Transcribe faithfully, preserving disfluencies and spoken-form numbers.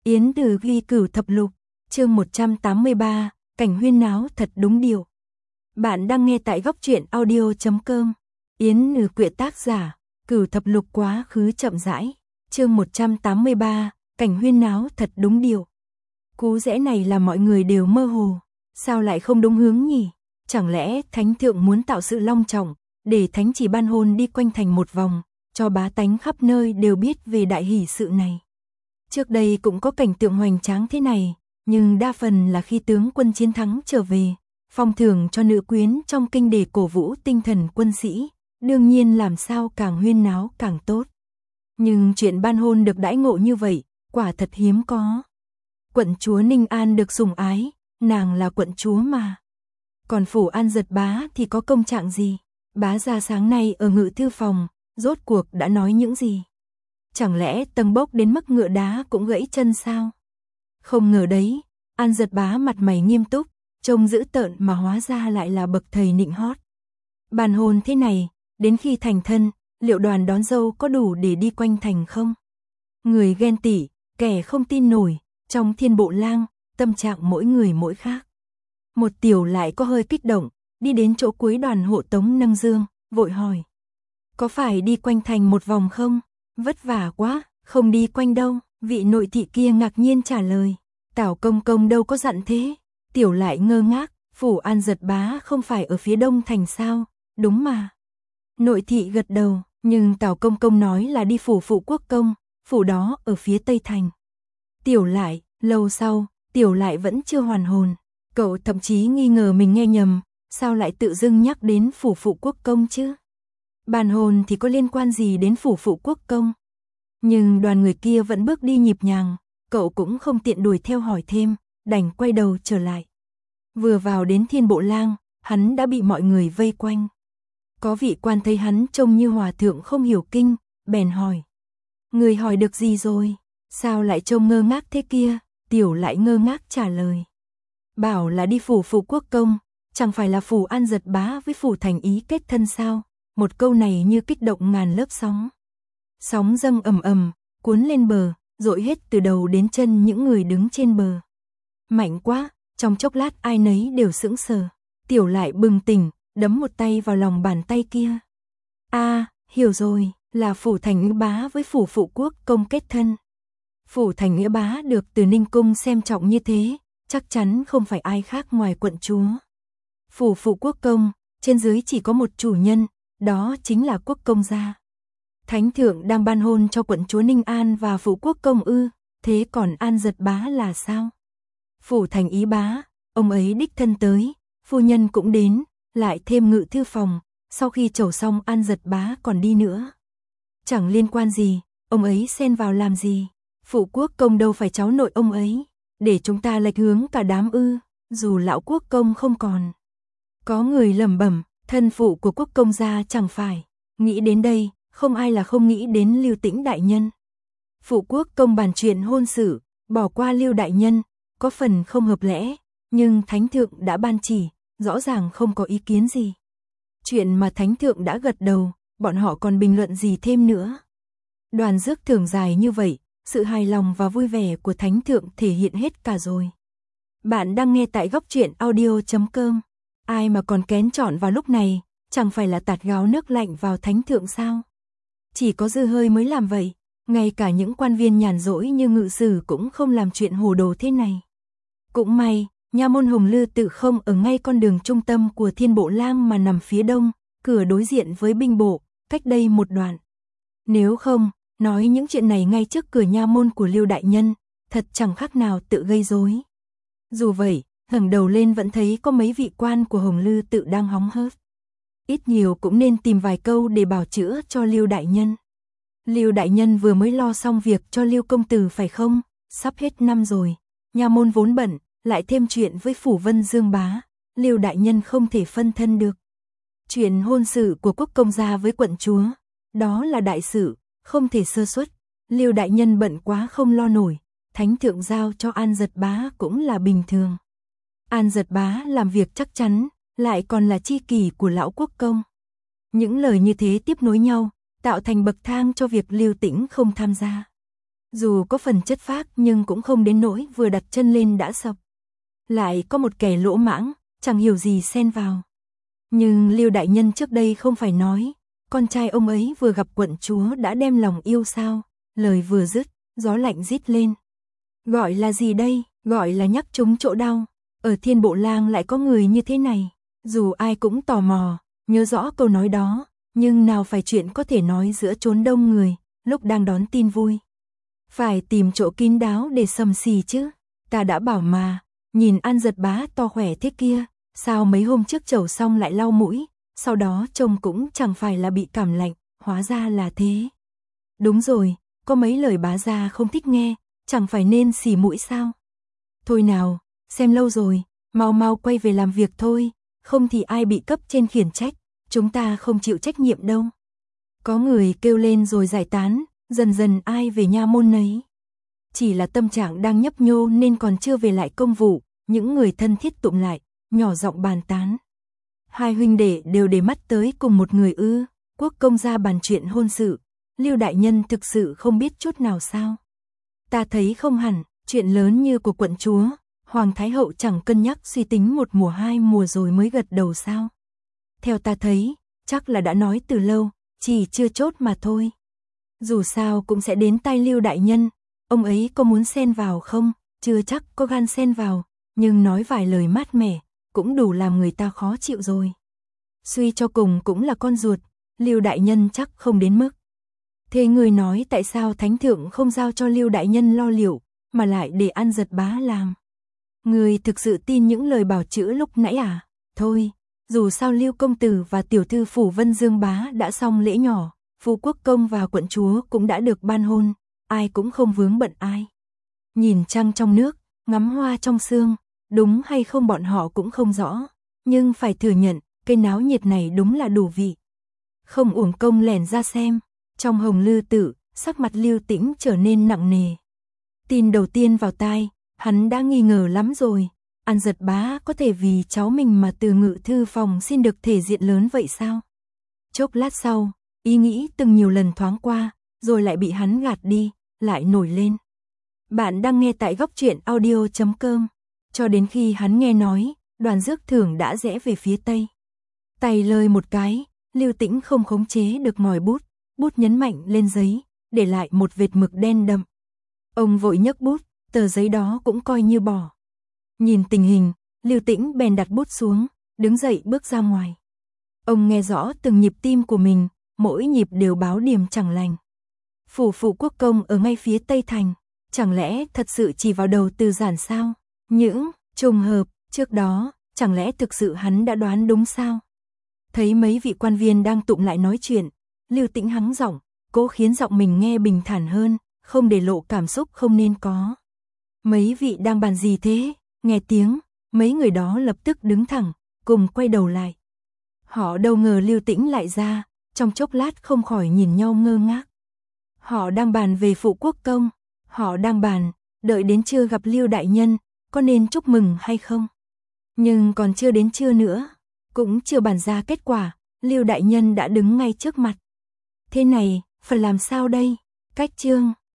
Yến Từ ghi cửu thập lục, chương một trăm tám mươi ba, cảnh huyên náo thật đúng điều. Bạn đang nghe tại góc truyện audio chấm com. Yến Từ quyện tác giả, cửu thập lục quá khứ chậm rãi, chương một trăm tám mươi ba, cảnh huyên náo thật đúng điều. Cú rẽ này là mọi người đều mơ hồ, sao lại không đúng hướng nhỉ? Chẳng lẽ thánh thượng muốn tạo sự long trọng, để thánh chỉ ban hôn đi quanh thành một vòng, cho bá tánh khắp nơi đều biết về đại hỷ sự này. Trước đây cũng có cảnh tượng hoành tráng thế này, nhưng đa phần là khi tướng quân chiến thắng trở về, phong thưởng cho nữ quyến trong kinh để cổ vũ tinh thần quân sĩ, đương nhiên làm sao càng huyên náo càng tốt. Nhưng chuyện ban hôn được đãi ngộ như vậy, quả thật hiếm có. Quận chúa Ninh An được sủng ái, nàng là quận chúa mà. Còn phủ An Giật bá thì có công trạng gì? Bá gia sáng nay ở ngự thư phòng, rốt cuộc đã nói những gì? Chẳng lẽ tầng bốc đến mức ngựa đá cũng gãy chân sao? Không ngờ đấy, An Giật bá mặt mày nghiêm túc, trông dữ tợn mà hóa ra lại là bậc thầy nịnh hót. Bàn hôn thế này, đến khi thành thân, liệu đoàn đón dâu có đủ để đi quanh thành không? Người ghen tị, kẻ không tin nổi, trong thiên bộ lang, tâm trạng mỗi người mỗi khác. Một tiểu lại có hơi kích động, đi đến chỗ cuối đoàn hộ tống nâng dương, vội hỏi. Có phải đi quanh thành một vòng không? Vất vả quá, không đi quanh đâu. Vị nội thị kia ngạc nhiên trả lời. Tảo công công đâu có dặn thế. Tiểu lại ngơ ngác, phủ An Giật bá không phải ở phía đông thành sao? Đúng mà. Nội thị gật đầu, nhưng Tảo công công nói là đi phủ phụ quốc công, phủ đó ở phía tây thành. Tiểu lại, lâu sau, tiểu lại vẫn chưa hoàn hồn. Cậu thậm chí nghi ngờ mình nghe nhầm, sao lại tự dưng nhắc đến phủ phụ quốc công chứ? Bàn hôn thì có liên quan gì đến phủ phụ quốc công? Nhưng đoàn người kia vẫn bước đi nhịp nhàng, cậu cũng không tiện đuổi theo hỏi thêm, đành quay đầu trở lại. Vừa vào đến thiên bộ lang, hắn đã bị mọi người vây quanh. Có vị quan thấy hắn trông như hòa thượng không hiểu kinh, bèn hỏi. Người hỏi được gì rồi? Sao lại trông ngơ ngác thế kia? Tiểu lại ngơ ngác trả lời. Bảo là đi phủ phụ quốc công, chẳng phải là phủ An Giật bá với phủ Thành Ý kết thân sao? Một câu này như kích động ngàn lớp sóng. Sóng dâng ầm ầm, cuốn lên bờ, dội hết từ đầu đến chân những người đứng trên bờ. Mạnh quá, trong chốc lát ai nấy đều sững sờ. Tiểu lại bừng tỉnh, đấm một tay vào lòng bàn tay kia. A, à, hiểu rồi, là phủ Thành Ý bá với phủ phụ quốc công kết thân. Phủ Thành Ý bá được từ Ninh cung xem trọng như thế, chắc chắn không phải ai khác ngoài quận chúa. Phủ phụ quốc công, trên dưới chỉ có một chủ nhân, đó chính là quốc công gia. Thánh thượng đang ban hôn cho quận chúa Ninh An và phủ quốc công ư, thế còn An Giật bá là sao? Phủ Thành Ý bá, ông ấy đích thân tới, phu nhân cũng đến, lại thêm ngự thư phòng, sau khi chầu xong An Giật bá còn đi nữa. Chẳng liên quan gì, ông ấy xen vào làm gì? Phủ quốc công đâu phải cháu nội ông ấy, để chúng ta lệch hướng cả đám ư, dù lão quốc công không còn. Có người lẩm bẩm, thân phụ của quốc công gia chẳng phải. Nghĩ đến đây, không ai là không nghĩ đến Lưu Tĩnh đại nhân. Phụ quốc công bàn chuyện hôn sự, bỏ qua Lưu đại nhân, có phần không hợp lẽ, nhưng thánh thượng đã ban chỉ, rõ ràng không có ý kiến gì. Chuyện mà thánh thượng đã gật đầu, bọn họ còn bình luận gì thêm nữa. Đoàn rước thưởng dài như vậy, sự hài lòng và vui vẻ của thánh thượng thể hiện hết cả rồi. Bạn đang nghe tại góc truyện audio chấm com. Ai mà còn kén chọn vào lúc này, chẳng phải là tạt gáo nước lạnh vào thánh thượng sao? Chỉ có dư hơi mới làm vậy, ngay cả những quan viên nhàn rỗi như ngự sử cũng không làm chuyện hồ đồ thế này. Cũng may, nha môn Hồng Lư Tự không ở ngay con đường trung tâm của thiên bộ lang mà nằm phía đông, cửa đối diện với binh bộ, cách đây một đoạn. Nếu không, nói những chuyện này ngay trước cửa nha môn của Lưu đại nhân, thật chẳng khác nào tự gây rối. Dù vậy, ngẩng đầu lên vẫn thấy có mấy vị quan của Hồng Lư Tự đang hóng hớt. Ít nhiều cũng nên tìm vài câu để bảo chữa cho Lưu đại nhân. Lưu đại nhân vừa mới lo xong việc cho Lưu công tử phải không? Sắp hết năm rồi, nha môn vốn bận, lại thêm chuyện với phủ Vân Dương bá, Lưu đại nhân không thể phân thân được. Chuyện hôn sự của quốc công gia với quận chúa, đó là đại sự, không thể sơ suất. Lưu đại nhân bận quá không lo nổi, thánh thượng giao cho An Giật bá cũng là bình thường. An Giật bá làm việc chắc chắn, lại còn là chi kỷ của lão quốc công. Những lời như thế tiếp nối nhau, tạo thành bậc thang cho việc Lưu Tĩnh không tham gia. Dù có phần chất phác nhưng cũng không đến nỗi vừa đặt chân lên đã sập. Lại có một kẻ lỗ mãng, chẳng hiểu gì xen vào. Nhưng Lưu đại nhân trước đây không phải nói, con trai ông ấy vừa gặp quận chúa đã đem lòng yêu sao? Lời vừa dứt, gió lạnh rít lên. Gọi là gì đây? Gọi là nhắc trúng chỗ đau. Ở Thiên Bộ Lang lại có người như thế này. Dù ai cũng tò mò, nhớ rõ câu nói đó, nhưng nào phải chuyện có thể nói giữa chốn đông người, lúc đang đón tin vui. Phải tìm chỗ kín đáo để sầm xì chứ. Ta đã bảo mà, nhìn An Giật Bá to khỏe thế kia, sao mấy hôm trước chầu xong lại lau mũi, sau đó trông cũng chẳng phải là bị cảm lạnh, hóa ra là thế. Đúng rồi, có mấy lời bá gia không thích nghe, chẳng phải nên xì mũi sao? Thôi nào, xem lâu rồi, mau mau quay về làm việc thôi, không thì ai bị cấp trên khiển trách, chúng ta không chịu trách nhiệm đâu. Có người kêu lên rồi giải tán, dần dần ai về nha môn nấy. Chỉ là tâm trạng đang nhấp nhô nên còn chưa về lại công vụ, những người thân thiết tụm lại, nhỏ giọng bàn tán. Hai huynh đệ đều để mắt tới cùng một người ư? Quốc công gia bàn chuyện hôn sự, Lưu đại nhân thực sự không biết chút nào sao? Ta thấy không hẳn, chuyện lớn như của quận chúa, Hoàng Thái Hậu chẳng cân nhắc suy tính một mùa hai mùa rồi mới gật đầu sao? Theo ta thấy, chắc là đã nói từ lâu, chỉ chưa chốt mà thôi. Dù sao cũng sẽ đến tai Lưu đại nhân, ông ấy có muốn xen vào không? Chưa chắc có gan xen vào, nhưng nói vài lời mát mẻ, cũng đủ làm người ta khó chịu rồi. Suy cho cùng cũng là con ruột, Lưu đại nhân chắc không đến mức. Thế người nói tại sao thánh thượng không giao cho Lưu đại nhân lo liệu, mà lại để An Giật Bá làm? Người thực sự tin những lời bảo chữa lúc nãy à? Thôi, dù sao Lưu công tử và tiểu thư phủ Vân Dương Bá đã xong lễ nhỏ, Phú Quốc công và quận chúa cũng đã được ban hôn, ai cũng không vướng bận ai. Nhìn trăng trong nước, ngắm hoa trong sương, đúng hay không bọn họ cũng không rõ, nhưng phải thừa nhận, cái náo nhiệt này đúng là đủ vị. Không uổng công lẻn ra xem, trong Hồng Lư Tự, sắc mặt Lưu Tĩnh trở nên nặng nề. Tin đầu tiên vào tai, hắn đã nghi ngờ lắm rồi, An Giật Bá có thể vì cháu mình mà từ ngự thư phòng xin được thể diện lớn vậy sao? Chốc lát sau, ý nghĩ từng nhiều lần thoáng qua, rồi lại bị hắn gạt đi, lại nổi lên. Bạn đang nghe tại góc truyện audio chấm com. Cho đến khi hắn nghe nói, Đoàn Dước Thưởng đã rẽ về phía tây. Tay lơi một cái, Lưu Tĩnh không khống chế được ngòi bút, bút nhấn mạnh lên giấy, để lại một vệt mực đen đậm. Ông vội nhấc bút, tờ giấy đó cũng coi như bỏ. Nhìn tình hình, Lưu Tĩnh bèn đặt bút xuống, đứng dậy bước ra ngoài. Ông nghe rõ từng nhịp tim của mình, mỗi nhịp đều báo điểm chẳng lành. Phủ Phụ Quốc công ở ngay phía tây thành, chẳng lẽ thật sự chỉ vào đầu Từ Giản sao? Những trùng hợp trước đó, chẳng lẽ thực sự hắn đã đoán đúng sao? Thấy mấy vị quan viên đang tụm lại nói chuyện, Lưu Tĩnh hắng giọng, cố khiến giọng mình nghe bình thản hơn, không để lộ cảm xúc không nên có. Mấy vị đang bàn gì thế? Nghe tiếng, mấy người đó lập tức đứng thẳng, cùng quay đầu lại. Họ đâu ngờ Lưu Tĩnh lại ra, trong chốc lát không khỏi nhìn nhau ngơ ngác. Họ đang bàn về Phụ Quốc công, họ đang bàn, đợi đến trưa gặp Lưu đại nhân, có nên chúc mừng hay không? Nhưng còn chưa đến trưa nữa, cũng chưa bàn ra kết quả, Lưu đại nhân đã đứng ngay trước mặt. Thế này, phải làm sao đây? Cách chương